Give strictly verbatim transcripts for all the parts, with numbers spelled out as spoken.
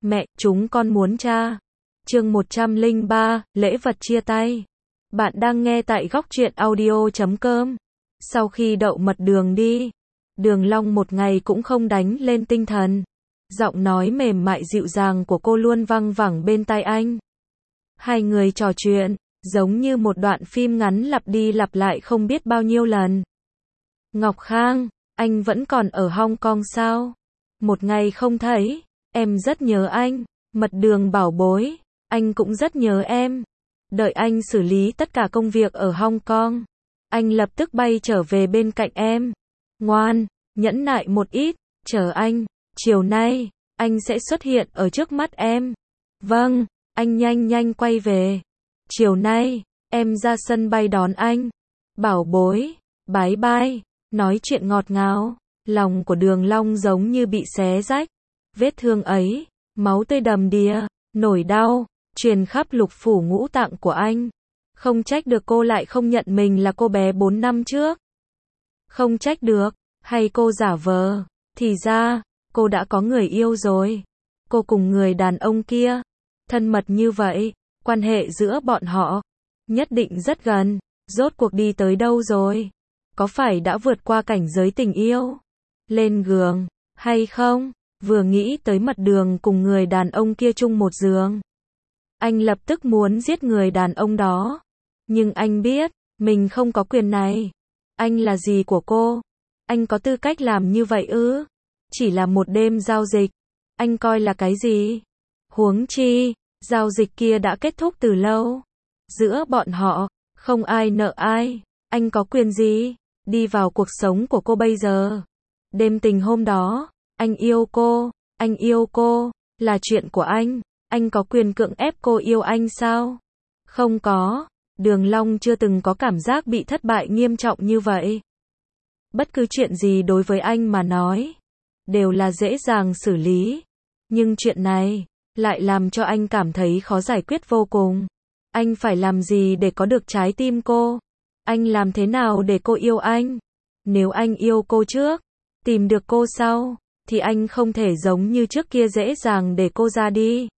Mẹ, chúng con muốn cha. Chương một trăm lẻ ba, lễ vật chia tay. Bạn đang nghe tại góc truyện audio chấm com. Sau khi đậu mật đường đi, Đường Long một ngày cũng không đánh lên tinh thần. Giọng nói mềm mại dịu dàng của cô luôn văng vẳng bên tai anh. Hai người trò chuyện, giống như một đoạn phim ngắn lặp đi lặp lại không biết bao nhiêu lần. Ngọc Khang, anh vẫn còn ở Hong Kong sao? Một ngày không thấy, em rất nhớ anh. Mật đường bảo bối, anh cũng rất nhớ em. Đợi anh xử lý tất cả công việc ở Hong Kong, anh lập tức bay trở về bên cạnh em. Ngoan, nhẫn nại một ít, chờ anh. Chiều nay, anh sẽ xuất hiện ở trước mắt em. Vâng, anh nhanh nhanh quay về. Chiều nay, em ra sân bay đón anh. Bảo bối, bái bai. Nói chuyện ngọt ngào, lòng của Đường Long giống như bị xé rách. Vết thương ấy, máu tươi đầm đìa, nổi đau, truyền khắp lục phủ ngũ tạng của anh. Không trách được cô lại không nhận mình là cô bé bốn năm trước. Không trách được, hay cô giả vờ, thì ra, cô đã có người yêu rồi. Cô cùng người đàn ông kia, thân mật như vậy, quan hệ giữa bọn họ, nhất định rất gần, rốt cuộc đi tới đâu rồi? Có phải đã vượt qua cảnh giới tình yêu? Lên giường, hay không? Vừa nghĩ tới mật đường cùng người đàn ông kia chung một giường, anh lập tức muốn giết người đàn ông đó. Nhưng anh biết, mình không có quyền này. Anh là gì của cô? Anh có tư cách làm như vậy ư? Chỉ là một đêm giao dịch, anh coi là cái gì? Huống chi, giao dịch kia đã kết thúc từ lâu. Giữa bọn họ, không ai nợ ai. Anh có quyền gì? Đi vào cuộc sống của cô bây giờ. Đêm tình hôm đó, anh yêu cô, anh yêu cô, là chuyện của anh. Anh có quyền cưỡng ép cô yêu anh sao? Không có. Đường Long chưa từng có cảm giác bị thất bại nghiêm trọng như vậy. Bất cứ chuyện gì đối với anh mà nói, đều là dễ dàng xử lý. Nhưng chuyện này, lại làm cho anh cảm thấy khó giải quyết vô cùng. Anh phải làm gì để có được trái tim cô? Anh làm thế nào để cô yêu anh? Nếu anh yêu cô trước, tìm được cô sau, thì anh không thể giống như trước kia dễ dàng để cô ra đi.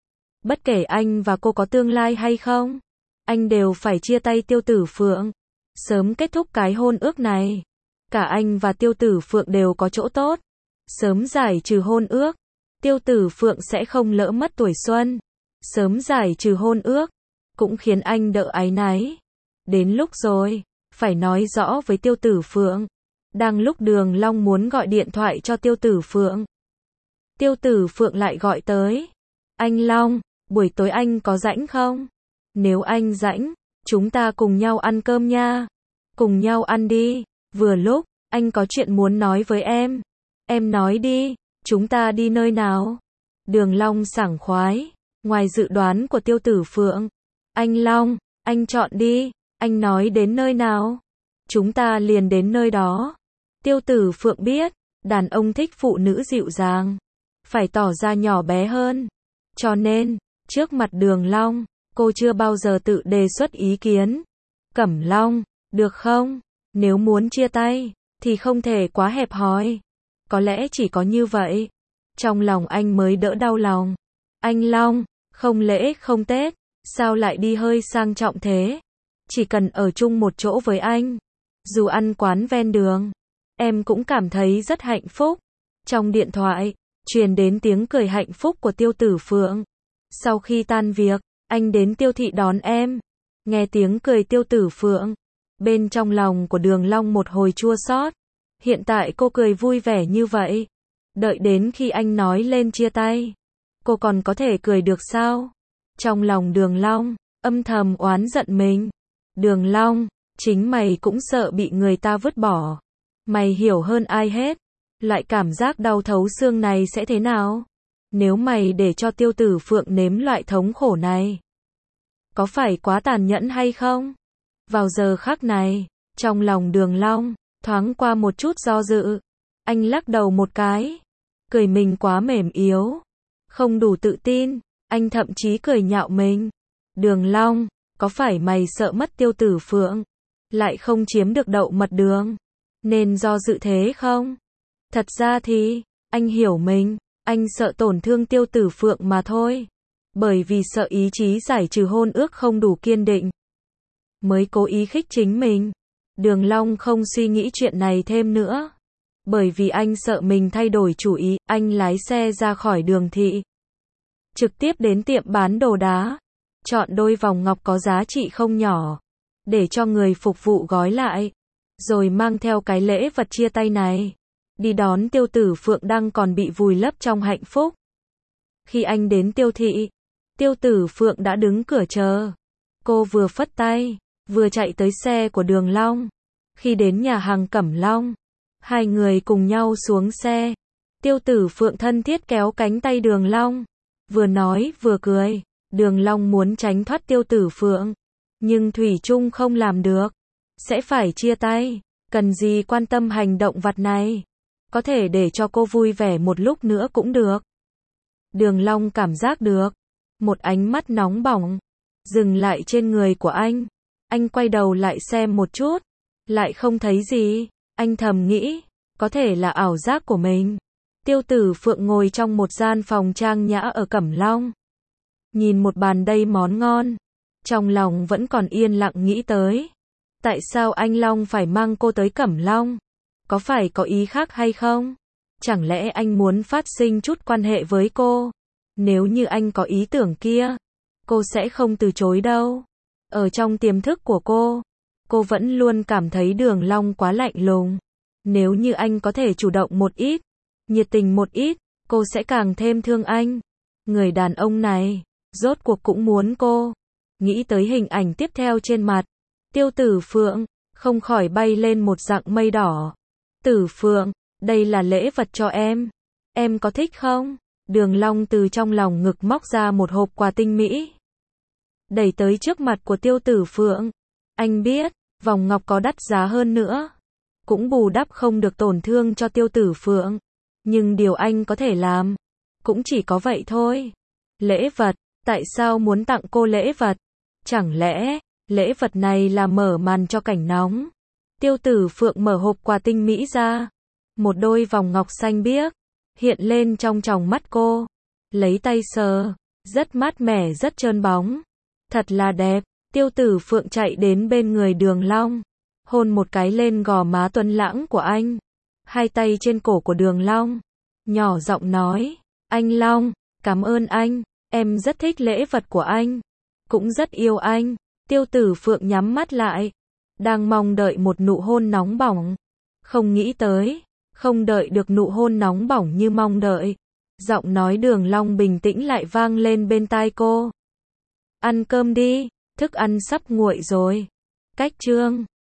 Bất kể anh và cô có tương lai hay không, anh đều phải chia tay Tiêu Tử Phượng, sớm kết thúc cái hôn ước này. Cả anh và Tiêu Tử Phượng đều có chỗ tốt. Sớm giải trừ hôn ước, Tiêu Tử Phượng sẽ không lỡ mất tuổi xuân. Sớm giải trừ hôn ước, cũng khiến anh đỡ áy náy. Đến lúc rồi, phải nói rõ với Tiêu Tử Phượng. Đang lúc Đường Long muốn gọi điện thoại cho Tiêu Tử Phượng, Tiêu Tử Phượng lại gọi tới. Anh Long, buổi tối anh có rảnh không? Nếu anh rảnh, chúng ta cùng nhau ăn cơm nha. Cùng nhau ăn đi. Vừa lúc, anh có chuyện muốn nói với em. Em nói đi, chúng ta đi nơi nào? Đường Long sảng khoái, ngoài dự đoán của Tiêu Tử Phượng. Anh Long, anh chọn đi, anh nói đến nơi nào? Chúng ta liền đến nơi đó. Tiêu Tử Phượng biết, đàn ông thích phụ nữ dịu dàng, phải tỏ ra nhỏ bé hơn. Cho nên, trước mặt Đường Long, cô chưa bao giờ tự đề xuất ý kiến. Cẩm Long, được không? Nếu muốn chia tay, thì không thể quá hẹp hòi. Có lẽ chỉ có như vậy, trong lòng anh mới đỡ đau lòng. Anh Long, không lễ không Tết, sao lại đi hơi sang trọng thế? Chỉ cần ở chung một chỗ với anh, dù ăn quán ven đường, em cũng cảm thấy rất hạnh phúc. Trong điện thoại, truyền đến tiếng cười hạnh phúc của Tiêu Tử Phượng. Sau khi tan việc, anh đến Tiêu thị đón em. Nghe tiếng cười Tiêu Tử Phượng, bên trong lòng của Đường Long một hồi chua xót. Hiện tại cô cười vui vẻ như vậy, đợi đến khi anh nói lên chia tay, cô còn có thể cười được sao? Trong lòng Đường Long, âm thầm oán giận mình. Đường Long, chính mày cũng sợ bị người ta vứt bỏ. Mày hiểu hơn ai hết, loại cảm giác đau thấu xương này sẽ thế nào? Nếu mày để cho Tiêu Tử Phượng nếm loại thống khổ này, có phải quá tàn nhẫn hay không? Vào giờ khắc này, trong lòng Đường Long, thoáng qua một chút do dự. Anh lắc đầu một cái, cười mình quá mềm yếu, không đủ tự tin. Anh thậm chí cười nhạo mình. Đường Long, có phải mày sợ mất Tiêu Tử Phượng, lại không chiếm được đậu mật đường, nên do dự thế không? Thật ra thì, anh hiểu mình, Anh sợ tổn thương Tiêu Tử Phượng mà thôi. Bởi vì sợ ý chí giải trừ hôn ước không đủ kiên định, mới cố ý khích chính mình. Đường Long không suy nghĩ chuyện này thêm nữa. Bởi vì anh sợ mình thay đổi chủ ý, anh lái xe ra khỏi Đường thị, trực tiếp đến tiệm bán đồ đá, chọn đôi vòng ngọc có giá trị không nhỏ, để cho người phục vụ gói lại, rồi mang theo cái lễ vật chia tay này, đi đón Tiêu Tử Phượng đang còn bị vùi lấp trong hạnh phúc. Khi anh đến Tiêu thị, Tiêu Tử Phượng đã đứng cửa chờ. Cô vừa phất tay, vừa chạy tới xe của Đường Long. Khi đến nhà hàng Cẩm Long, hai người cùng nhau xuống xe. Tiêu Tử Phượng thân thiết kéo cánh tay Đường Long, vừa nói vừa cười. Đường Long muốn tránh thoát Tiêu Tử Phượng, nhưng thủy chung không làm được. Sẽ phải chia tay, cần gì quan tâm hành động vặt này. Có thể để cho cô vui vẻ một lúc nữa cũng được. Đường Long cảm giác được một ánh mắt nóng bỏng dừng lại trên người của anh. Anh quay đầu lại xem một chút, lại không thấy gì. Anh thầm nghĩ, có thể là ảo giác của mình. Tiêu Tử Phượng ngồi trong một gian phòng trang nhã ở Cẩm Long, nhìn một bàn đầy món ngon, trong lòng vẫn còn yên lặng nghĩ tới, tại sao anh Long phải mang cô tới Cẩm Long? Có phải có ý khác hay không? Chẳng lẽ anh muốn phát sinh chút quan hệ với cô? Nếu như anh có ý tưởng kia, cô sẽ không từ chối đâu. Ở trong tiềm thức của cô, cô vẫn luôn cảm thấy Đường Long quá lạnh lùng. Nếu như anh có thể chủ động một ít, nhiệt tình một ít, cô sẽ càng thêm thương anh. Người đàn ông này, rốt cuộc cũng muốn cô. Nghĩ tới hình ảnh tiếp theo trên mặt Tiêu Tử Phượng, không khỏi bay lên một dạng mây đỏ. Tử Phượng, đây là lễ vật cho em. Em có thích không? Đường Long từ trong lòng ngực móc ra một hộp quà tinh mỹ, đẩy tới trước mặt của Tiêu Tử Phượng. Anh biết, vòng ngọc có đắt giá hơn nữa, cũng bù đắp không được tổn thương cho Tiêu Tử Phượng. Nhưng điều anh có thể làm, cũng chỉ có vậy thôi. Lễ vật, tại sao muốn tặng cô lễ vật? Chẳng lẽ, lễ vật này là mở màn cho cảnh nóng? Tiêu Tử Phượng mở hộp quà tinh mỹ ra. Một đôi vòng ngọc xanh biếc hiện lên trong tròng mắt cô. Lấy tay sờ, rất mát mẻ, rất trơn bóng. Thật là đẹp. Tiêu Tử Phượng chạy đến bên người Đường Long, hôn một cái lên gò má tuấn lãng của anh. Hai tay trên cổ của Đường Long, nhỏ giọng nói, anh Long, cảm ơn anh, em rất thích lễ vật của anh, cũng rất yêu anh. Tiêu Tử Phượng nhắm mắt lại, đang mong đợi một nụ hôn nóng bỏng. Không nghĩ tới, không đợi được nụ hôn nóng bỏng như mong đợi. Giọng nói Đường Long bình tĩnh lại vang lên bên tai cô. Ăn cơm đi, thức ăn sắp nguội rồi. Cách chương